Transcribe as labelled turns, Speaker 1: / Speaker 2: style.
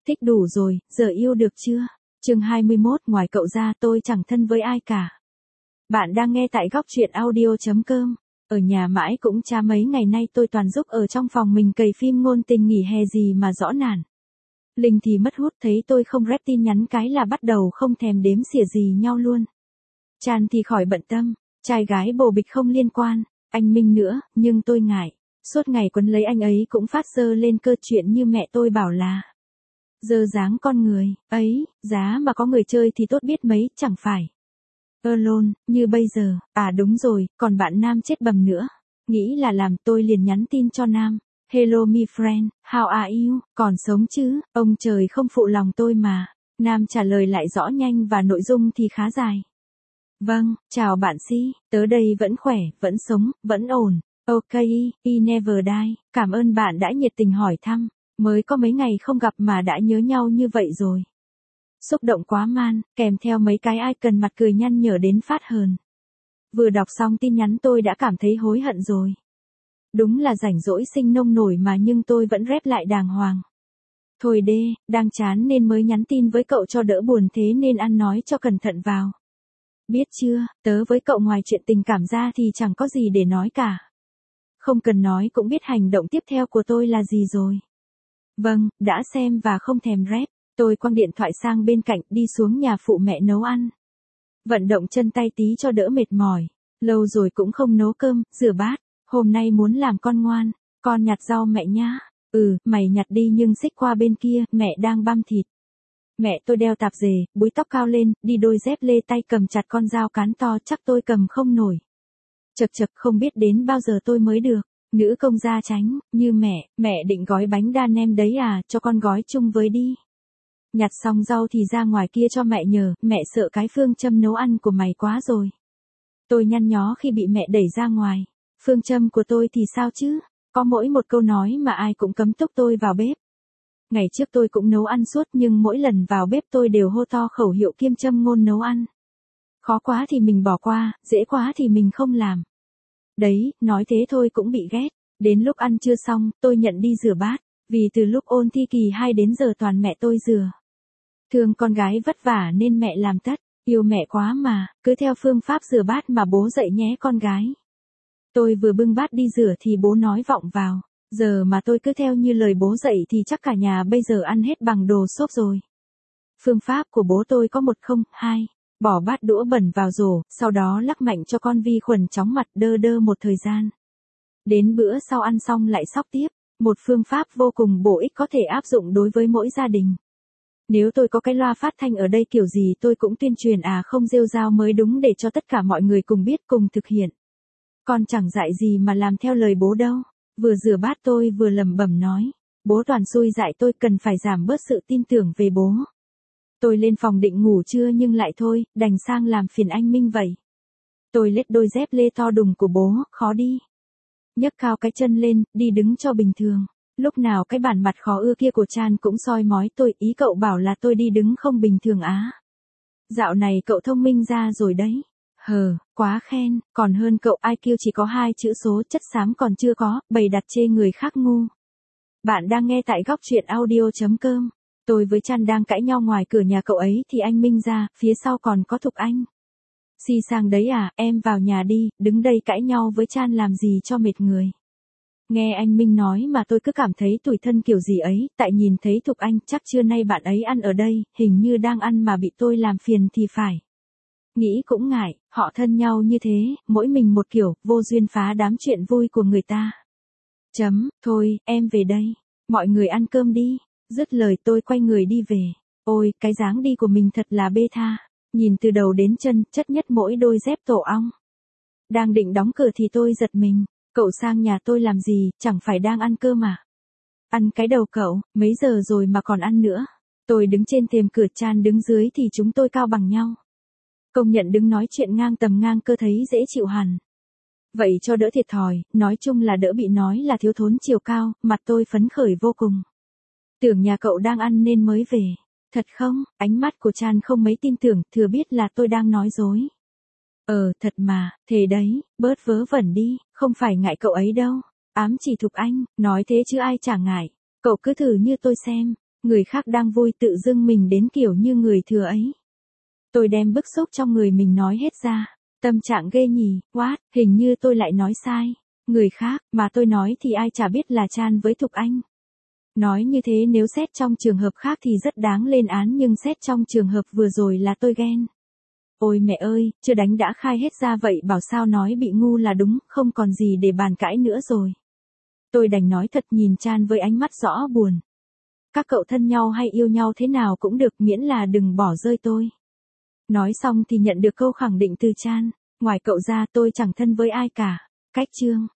Speaker 1: Thích đủ rồi, giờ yêu được chưa? Chương 21, ngoài cậu ra tôi chẳng thân với ai cả. Bạn đang nghe tại góc truyện audio.com. Ở nhà mãi cũng chả mấy ngày nay tôi toàn giúp ở trong phòng mình cày phim ngôn tình nghỉ hè gì mà rõ nản. Linh thì mất hút, thấy tôi không rep tin nhắn cái là bắt đầu không thèm đếm xỉa gì nhau luôn. Chan thì khỏi bận tâm, trai gái bồ bịch không liên quan, anh Minh nữa, nhưng tôi ngại. Suốt ngày quấn lấy anh ấy cũng phát dơ lên cơ chuyện như mẹ tôi bảo là dơ dáng con người, ấy, giá mà có người chơi thì tốt biết mấy, chẳng phải. Alone, như bây giờ, à đúng rồi, còn bạn nam chết bầm nữa. Nghĩ là làm tôi liền nhắn tin cho nam. Hello my friend, how are you, còn sống chứ, ông trời không phụ lòng tôi mà. Nam trả lời lại rõ nhanh và nội dung thì khá dài. Vâng, chào bạn Si, tớ đây vẫn khỏe, vẫn sống, vẫn ổn. Ok, I never die, cảm ơn bạn đã nhiệt tình hỏi thăm. Mới có mấy ngày không gặp mà đã nhớ nhau như vậy rồi. Xúc động quá man, kèm theo mấy cái icon mặt cười nhăn nhở đến phát hờn. Vừa đọc xong tin nhắn tôi đã cảm thấy hối hận rồi. Đúng là rảnh rỗi sinh nông nổi mà nhưng tôi vẫn rep lại đàng hoàng. Thôi đê, đang chán nên mới nhắn tin với cậu cho đỡ buồn thế nên ăn nói cho cẩn thận vào. Biết chưa, tớ với cậu ngoài chuyện tình cảm ra thì chẳng có gì để nói cả. Không cần nói cũng biết hành động tiếp theo của tôi là gì rồi. Vâng, đã xem và không thèm rep. Tôi quăng điện thoại sang bên cạnh đi xuống nhà phụ mẹ nấu ăn. Vận động chân tay tí cho đỡ mệt mỏi. Lâu rồi cũng không nấu cơm, rửa bát. Hôm nay muốn làm con ngoan. Con nhặt rau mẹ nhá. Ừ, mày nhặt đi nhưng xích qua bên kia, mẹ đang băm thịt. Mẹ tôi đeo tạp dề, búi tóc cao lên, đi đôi dép lê tay cầm chặt con dao cán to chắc tôi cầm không nổi. Chật chật không biết đến bao giờ tôi mới được. Nữ công gia tránh, như mẹ định gói bánh đa nem đấy à, cho con gói chung với đi. Nhặt xong rau thì ra ngoài kia cho mẹ nhờ, mẹ sợ cái phương châm nấu ăn của mày quá rồi. Tôi nhăn nhó khi bị mẹ đẩy ra ngoài. Phương châm của tôi thì sao chứ? Có mỗi một câu nói mà ai cũng cấm túc tôi vào bếp. Ngày trước tôi cũng nấu ăn suốt nhưng mỗi lần vào bếp tôi đều hô to khẩu hiệu kiêm châm ngôn nấu ăn. Khó quá thì mình bỏ qua, dễ quá thì mình không làm. Đấy, nói thế thôi cũng bị ghét. Đến lúc ăn chưa xong, tôi nhận đi rửa bát. Vì từ lúc ôn thi kỳ 2 đến giờ toàn mẹ tôi rửa. Thương con gái vất vả nên mẹ làm tất. Yêu mẹ quá mà, cứ theo phương pháp rửa bát mà bố dạy nhé con gái. Tôi vừa bưng bát đi rửa thì bố nói vọng vào. Giờ mà tôi cứ theo như lời bố dạy thì chắc cả nhà bây giờ ăn hết bằng đồ xốp rồi. Phương pháp của bố tôi có 102. Bỏ bát đũa bẩn vào rổ, sau đó lắc mạnh cho con vi khuẩn chóng mặt đơ đơ một thời gian. Đến bữa sau ăn xong lại xóc tiếp. Một phương pháp vô cùng bổ ích có thể áp dụng đối với mỗi gia đình. Nếu tôi có cái loa phát thanh ở đây kiểu gì tôi cũng tuyên truyền không rêu rao mới đúng để cho tất cả mọi người cùng biết cùng thực hiện. Con chẳng dạy gì mà làm theo lời bố đâu. Vừa rửa bát tôi vừa lẩm bẩm nói. Bố toàn xui dạy tôi cần phải giảm bớt sự tin tưởng về bố. Tôi lên phòng định ngủ trưa nhưng lại thôi, đành sang làm phiền anh Minh vậy. Tôi lết đôi dép lê to đùng của bố, khó đi. Nhấc cao cái chân lên, đi đứng cho bình thường. Lúc nào cái bản mặt khó ưa kia của Chan cũng soi mói tôi, ý cậu bảo là tôi đi đứng không bình thường á. Dạo này cậu thông minh ra rồi đấy. Quá khen, còn hơn cậu IQ chỉ có 2 chữ số chất xám còn chưa có, bày đặt chê người khác ngu. Bạn đang nghe tại góc truyện audio.com. Tôi với Chan đang cãi nhau ngoài cửa nhà cậu ấy thì anh Minh ra, phía sau còn có Thục Anh. Si sang đấy à, em vào nhà đi, đứng đây cãi nhau với Chan làm gì cho mệt người. Nghe anh Minh nói mà tôi cứ cảm thấy tủi thân kiểu gì ấy, tại nhìn thấy Thục Anh chắc trưa nay bạn ấy ăn ở đây, hình như đang ăn mà bị tôi làm phiền thì phải. Nghĩ cũng ngại, họ thân nhau như thế, mỗi mình một kiểu, vô duyên phá đám chuyện vui của người ta. Thôi, em về đây. Mọi người ăn cơm đi. Dứt lời tôi quay người đi về. Ôi, cái dáng đi của mình thật là bê tha. Nhìn từ đầu đến chân, chất nhất mỗi đôi dép tổ ong. Đang định đóng cửa thì tôi giật mình. Cậu sang nhà tôi làm gì, chẳng phải đang ăn cơm à? Ăn cái đầu cậu, mấy giờ rồi mà còn ăn nữa. Tôi đứng trên thềm cửa, Chan đứng dưới thì chúng tôi cao bằng nhau. Công nhận đứng nói chuyện ngang tầm ngang cơ thấy dễ chịu hẳn. Vậy cho đỡ thiệt thòi, nói chung là đỡ bị nói là thiếu thốn chiều cao, mặt tôi phấn khởi vô cùng. Tưởng nhà cậu đang ăn nên mới về. Thật không? Ánh mắt của Chan không mấy tin tưởng, thừa biết là tôi đang nói dối. Thật mà, thề đấy, bớt vớ vẩn đi, không phải ngại cậu ấy đâu. Ám chỉ Thục Anh, nói thế chứ ai chả ngại. Cậu cứ thử như tôi xem. Người khác đang vui tự dưng mình đến kiểu như người thừa ấy. Tôi đem bức xúc trong người mình nói hết ra. Tâm trạng ghê nhỉ, what, hình như tôi lại nói sai. Người khác, mà tôi nói thì ai chả biết là Chan với Thục Anh. Nói như thế nếu xét trong trường hợp khác thì rất đáng lên án nhưng xét trong trường hợp vừa rồi là tôi ghen. Ôi mẹ ơi, chưa đánh đã khai hết ra vậy bảo sao nói bị ngu là đúng, không còn gì để bàn cãi nữa rồi. Tôi đành nói thật nhìn Chan với ánh mắt rõ buồn. Các cậu thân nhau hay yêu nhau thế nào cũng được miễn là đừng bỏ rơi tôi. Nói xong thì nhận được câu khẳng định từ Chan, ngoài cậu ra tôi chẳng thân với ai cả. Cách chương